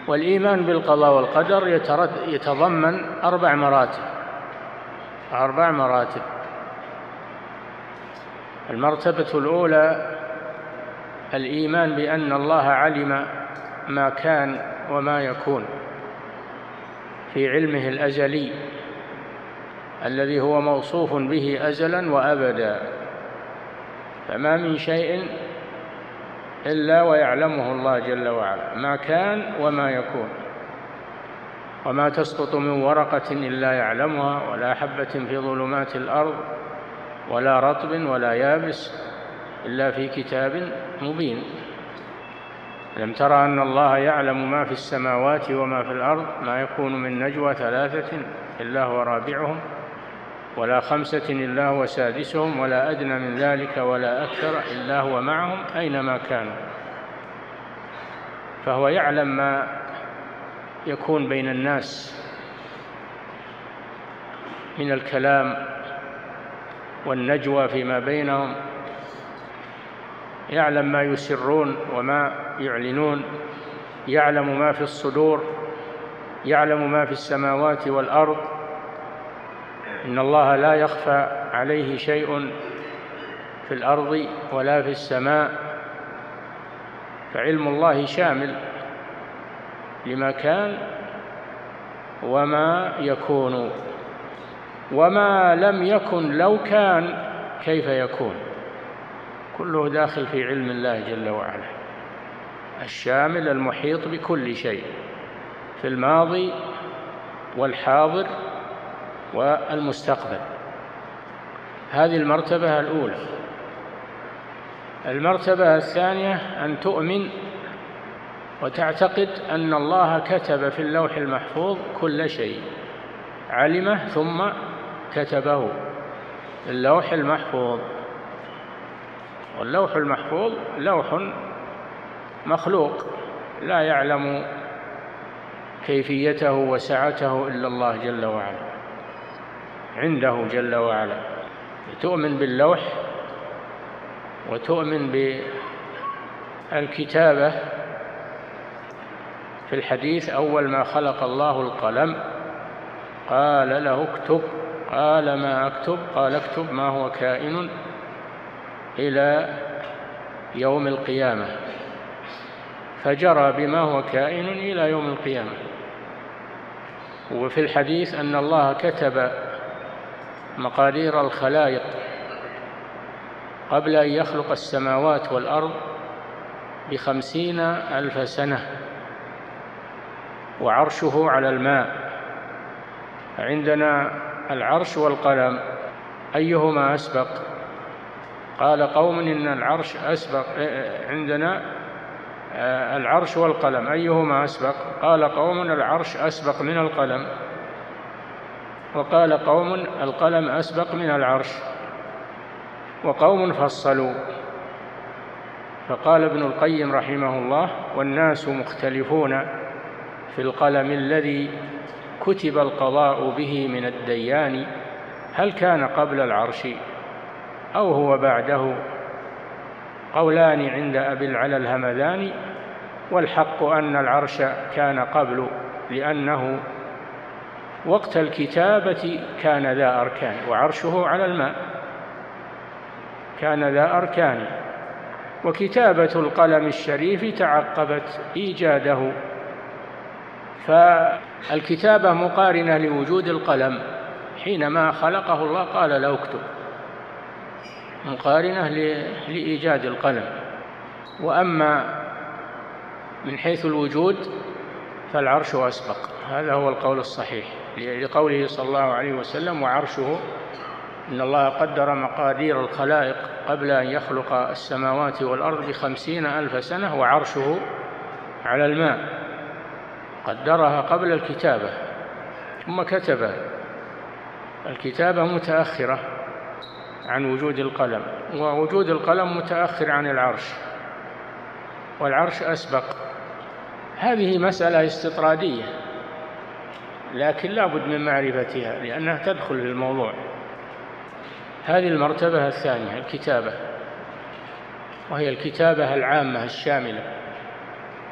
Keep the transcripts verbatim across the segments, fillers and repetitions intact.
والإيمان بالقضاء والقدر يتضمن أربع مراتب أربع مراتب المرتبة الأولى الإيمان بأن الله علم ما كان وما يكون في علمه الأزلي الذي هو موصوف به أزلا وأبدا، فما من شيء إلا ويعلمه الله جل وعلا، ما كان وما يكون، وما تسقط من ورقة إلا يعلمها، ولا حبة في ظلمات الأرض ولا رطب ولا يابس إلا في كتاب مبين. لم ترى أن الله يعلم ما في السماوات وما في الأرض، ما يكون من نجوى ثلاثة إلا هو رابعهم ولا خمسة إلا هو سادسهم ولا أدنى من ذلك ولا أكثر إلا هو معهم أينما كانوا. فهو يعلم ما يكون بين الناس من الكلام والنجوى فيما بينهم، يعلم ما يسرون وما يعلنون، يعلم ما في الصدور، يعلم ما في السماوات والأرض. إن الله لا يخفى عليه شيء في الأرض ولا في السماء، فعلم الله شامل لما كان وما يكون، وما لم يكن لو كان كيف يكون، كله داخل في علم الله جل وعلا الشامل المحيط بكل شيء في الماضي والحاضر والمستقبل. هذه المرتبة الأولى. المرتبة الثانية أن تؤمن وتعتقد أن الله كتب في اللوح المحفوظ كل شيء، علمه ثم كتبه في اللوح المحفوظ. واللوح المحفوظ لوح مخلوق لا يعلم كيفيته وسعته إلا الله جل وعلا، عنده جل وعلا. تؤمن باللوح وتؤمن بالكتابة. في الحديث أول ما خلق الله القلم قال له اكتب، قال ما أكتب؟ قال اكتب ما هو كائن إلى يوم القيامة، فجرى بما هو كائن إلى يوم القيامة. وفي الحديث أن الله كتب مقادير الخلائق قبل أن يخلق السماوات والأرض بخمسين ألف سنة، وعرشه على الماء. عندنا العرش والقلم أيهما أسبق؟ قال قوم إن العرش أسبق. عندنا العرش والقلم أيهما أسبق؟ قال قوم العرش أسبق من القلم، وقال قوم القلم أسبق من العرش، وقوم فصلوا. فقال ابن القيم رحمه الله: والناس مختلفون في القلم الذي كتب القضاء به من الديان، هل كان قبل العرش أو هو بعده؟ قولان عند أبي العلا الهمذاني، والحق أن العرش كان قبل، لأنه وقت الكتابة كان ذا أركان، وعرشه على الماء كان ذا أركان، وكتابة القلم الشريف تعقبت إيجاده. فالكتابة مقارنة لوجود القلم، حينما خلقه الله قال له اكتب، مقارنة لإيجاد القلم. وأما من حيث الوجود فالعرش أسبق، هذا هو القول الصحيح، لقوله صلى الله عليه وسلم: وعرشه، إن الله قدر مقادير الخلائق قبل أن يخلق السماوات والأرض بخمسين ألف سنة، وعرشه على الماء، قدرها قبل الكتابة ثم كتبها. الكتابة متأخرة عن وجود القلم، ووجود القلم متأخر عن العرش، والعرش أسبق. هذه مسألة استطرادية، لكن لا بد من معرفتها لأنها تدخل في الموضوع. هذه المرتبة الثانية الكتابة، وهي الكتابة العامة الشاملة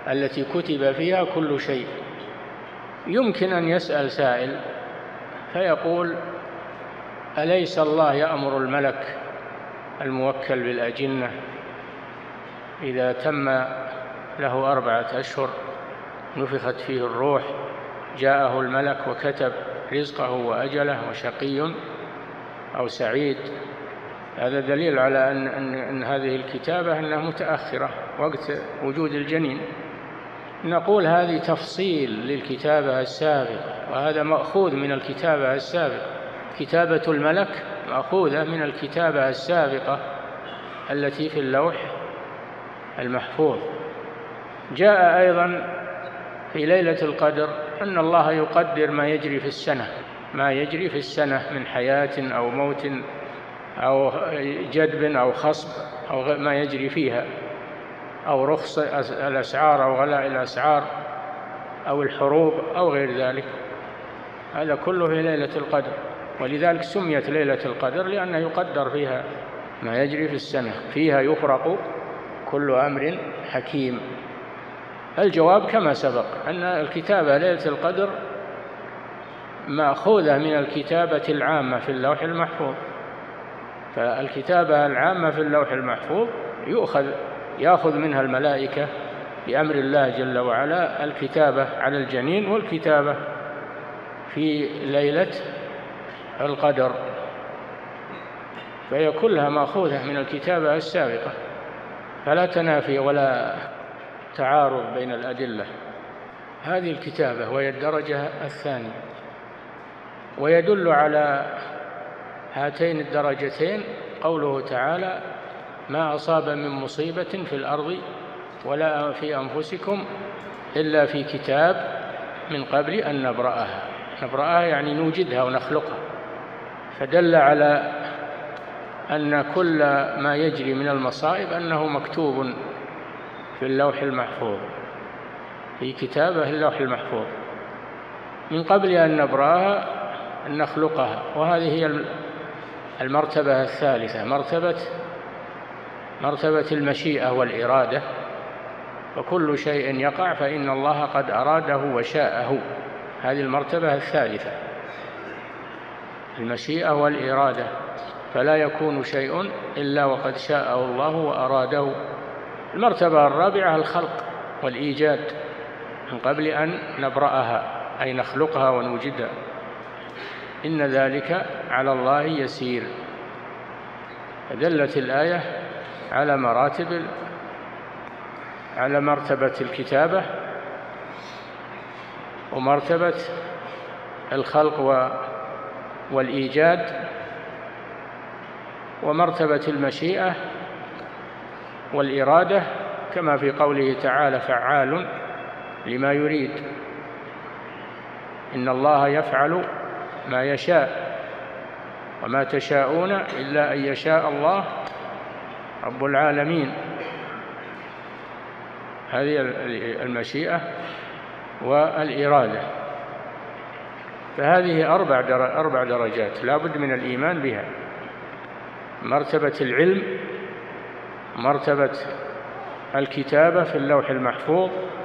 التي كتب فيها كل شيء. يمكن أن يسأل سائل فيقول: أليس الله يأمر الملك الموكل بالأجنة إذا تم له أربعة أشهر نفخت فيه الروح جاءه الملك وكتب رزقه وأجله وشقي أو سعيد؟ هذا دليل على أن, أن, أن هذه الكتابة أنها متأخرة وقت وجود الجنين. نقول هذه تفصيل للكتابة السابقة، وهذا مأخوذ من الكتابة السابقة. كتابة الملك مأخوذة من الكتابة السابقة التي في اللوح المحفوظ. جاء أيضا في ليلة القدر أن الله يقدر ما يجري في السنة ما يجري في السنة من حياة أو موت أو جدب أو خصب أو ما يجري فيها، أو رخص الأسعار أو غلاء الأسعار أو الحروب أو غير ذلك. هذا كله في ليلة القدر، ولذلك سميت ليلة القدر لأنه يقدر فيها ما يجري في السنة، فيها يفرق كل أمر حكيم. الجواب كما سبق أن الكتابة ليلة القدر مأخوذة من الكتابة العامة في اللوح المحفوظ. فالكتابة العامة في اللوح المحفوظ يؤخذ يأخذ منها الملائكة بأمر الله جل وعلا الكتابة على الجنين والكتابة في ليلة القدر، فهي كلها مأخوذة من الكتابة السابقة، فلا تنافي ولا تعارض بين الأدلة. هذه الكتابة وهي الدرجة الثانية. ويدل على هاتين الدرجتين قوله تعالى: ما أصاب من مصيبة في الأرض ولا في أنفسكم إلا في كتاب من قبل أن نبرأها. نبرأها يعني نوجدها ونخلقها، فدل على أن كل ما يجري من المصائب أنه مكتوب في اللوح المحفوظ، في كتابه اللوح المحفوظ من قبل أن نبرأها أن نخلقها. وهذه هي المرتبة الثالثة، مرتبة مرتبة المشيئة والإرادة. وكل شيء يقع فإن الله قد أراده وشاءه. هذه المرتبة الثالثة، المشيئة والإرادة، فلا يكون شيء إلا وقد شاءه الله وأراده. المرتبة الرابعة الخلق والإيجاد من قبل أن نبرأها، أي نخلقها ونوجدها. إن ذلك على الله يسير. دلت الآية على مراتب على مرتبة الكتابة ومرتبة الخلق والإيجاد ومرتبة المشيئة والإرادة، كما في قوله تعالى: فعال لما يريد. إن الله يفعل ما يشاء وما تشاءون إلا أن يشاء الله رب العالمين. هذه المشيئة والإرادة. فهذه أربع أربع درجات لا بد من الإيمان بها: مرتبة العلم، مرتبة الكتابة في اللوح المحفوظ،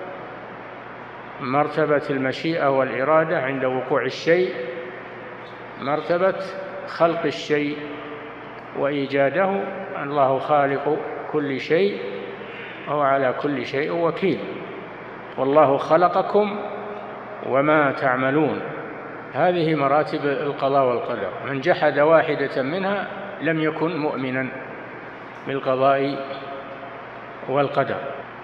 مرتبة المشيئة والإرادة عند وقوع الشيء، مرتبة خلق الشيء وإيجاده. الله خالق كل شيء وهو على كل شيء وكيل. والله خلقكم وما تعملون. هذه مراتب القضاء والقدر. من جحد واحدة منها لم يكن مؤمنا بالقضاء والقدر.